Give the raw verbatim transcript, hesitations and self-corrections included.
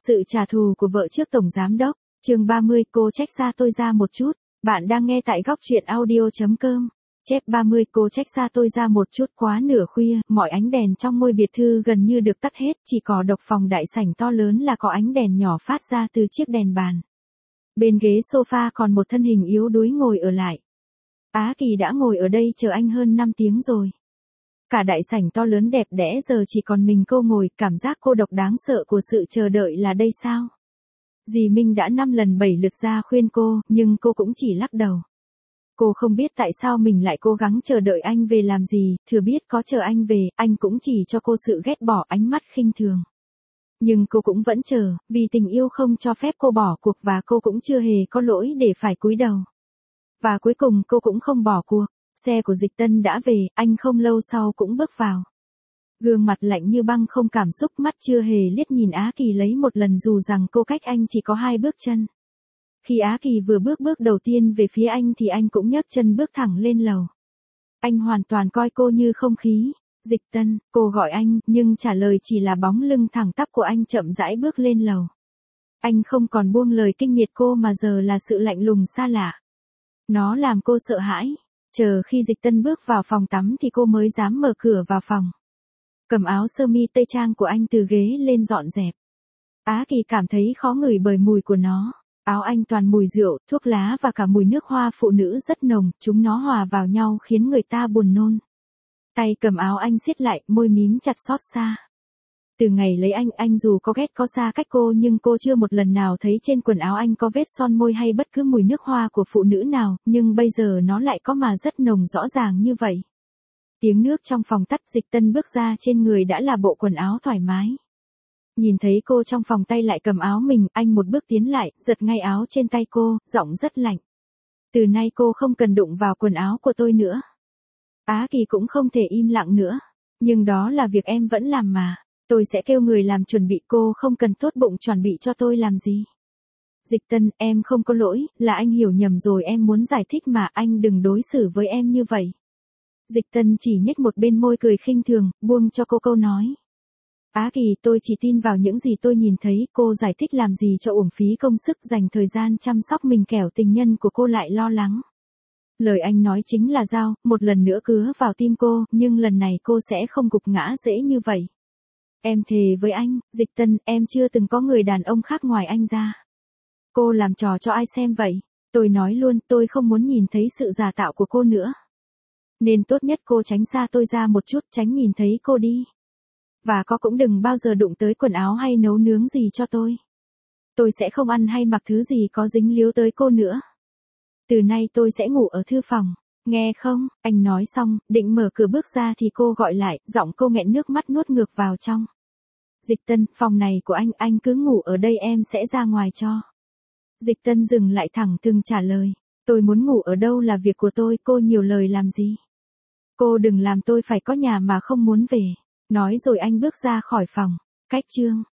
Sự trả thù của vợ trước tổng giám đốc, chương ba mươi, cô trách xa tôi ra một chút. Bạn đang nghe tại góc truyện audio chấm com. Chép ba mươi, cô trách xa tôi ra một chút. Quá nửa khuya, mọi ánh đèn trong ngôi biệt thư gần như được tắt hết, chỉ có độc phòng đại sảnh to lớn là có ánh đèn nhỏ phát ra từ chiếc đèn bàn. Bên ghế sofa còn một thân hình yếu đuối ngồi ở lại. Á Kỳ đã ngồi ở đây chờ anh hơn năm tiếng rồi. Cả đại sảnh to lớn đẹp đẽ giờ chỉ còn mình cô ngồi, cảm giác cô độc đáng sợ của sự chờ đợi là đây sao? Dì Minh đã năm lần bảy lượt ra khuyên cô, nhưng cô cũng chỉ lắc đầu. Cô không biết tại sao mình lại cố gắng chờ đợi anh về làm gì, thừa biết có chờ anh về, anh cũng chỉ cho cô sự ghét bỏ, ánh mắt khinh thường. Nhưng cô cũng vẫn chờ, vì tình yêu không cho phép cô bỏ cuộc và cô cũng chưa hề có lỗi để phải cúi đầu. Và cuối cùng cô cũng không bỏ cuộc. Xe của Dịch Tân đã về, anh không lâu sau cũng bước vào. Gương mặt lạnh như băng không cảm xúc, mắt chưa hề liếc nhìn Á Kỳ lấy một lần dù rằng cô cách anh chỉ có hai bước chân. Khi Á Kỳ vừa bước bước đầu tiên về phía anh thì anh cũng nhấc chân bước thẳng lên lầu. Anh hoàn toàn coi cô như không khí. Dịch Tân, cô gọi anh, nhưng trả lời chỉ là bóng lưng thẳng tắp của anh chậm rãi bước lên lầu. Anh không còn buông lời kinh miệt cô mà giờ là sự lạnh lùng xa lạ. Nó làm cô sợ hãi. Chờ khi Dịch Tân bước vào phòng tắm thì cô mới dám mở cửa vào phòng. Cầm áo sơ mi tây trang của anh từ ghế lên dọn dẹp. Á Kỳ cảm thấy khó ngửi bởi mùi của nó. Áo anh toàn mùi rượu, thuốc lá và cả mùi nước hoa phụ nữ rất nồng, chúng nó hòa vào nhau khiến người ta buồn nôn. Tay cầm áo anh siết lại, môi mím chặt xót xa. Từ ngày lấy anh, anh dù có ghét có xa cách cô nhưng cô chưa một lần nào thấy trên quần áo anh có vết son môi hay bất cứ mùi nước hoa của phụ nữ nào, nhưng bây giờ nó lại có mà rất nồng rõ ràng như vậy. Tiếng nước trong phòng tắt, Dịch Tân bước ra, trên người đã là bộ quần áo thoải mái. Nhìn thấy cô trong phòng tay lại cầm áo mình, anh một bước tiến lại, giật ngay áo trên tay cô, giọng rất lạnh. Từ nay cô không cần đụng vào quần áo của tôi nữa. Á Kỳ cũng không thể im lặng nữa. Nhưng đó là việc em vẫn làm mà. Tôi sẽ kêu người làm chuẩn bị, cô không cần tốt bụng chuẩn bị cho tôi làm gì. Dịch Tân, em không có lỗi, là anh hiểu nhầm rồi, em muốn giải thích mà, anh đừng đối xử với em như vậy. Dịch Tân chỉ nhếch một bên môi cười khinh thường, buông cho cô câu nói. Á Kỳ, tôi chỉ tin vào những gì tôi nhìn thấy, cô giải thích làm gì cho uổng phí công sức dành thời gian chăm sóc mình, kẻo tình nhân của cô lại lo lắng. Lời anh nói chính là dao, một lần nữa cứa vào tim cô, nhưng lần này cô sẽ không gục ngã dễ như vậy. Em thề với anh, Dịch Tân, em chưa từng có người đàn ông khác ngoài anh ra. Cô làm trò cho ai xem vậy? Tôi nói luôn, tôi không muốn nhìn thấy sự giả tạo của cô nữa. Nên tốt nhất cô tránh xa tôi ra một chút, tránh nhìn thấy cô đi. Và có cũng đừng bao giờ đụng tới quần áo hay nấu nướng gì cho tôi. Tôi sẽ không ăn hay mặc thứ gì có dính líu tới cô nữa. Từ nay tôi sẽ ngủ ở thư phòng, nghe không? Anh nói xong, định mở cửa bước ra thì cô gọi lại, giọng cô nghẹn nước mắt nuốt ngược vào trong. Dịch Tân, phòng này của anh, anh cứ ngủ ở đây, em sẽ ra ngoài cho. Dịch Tân dừng lại thẳng thừng trả lời. Tôi muốn ngủ ở đâu là việc của tôi, cô nhiều lời làm gì? Cô đừng làm tôi phải có nhà mà không muốn về. Nói rồi anh bước ra khỏi phòng. Cách chương.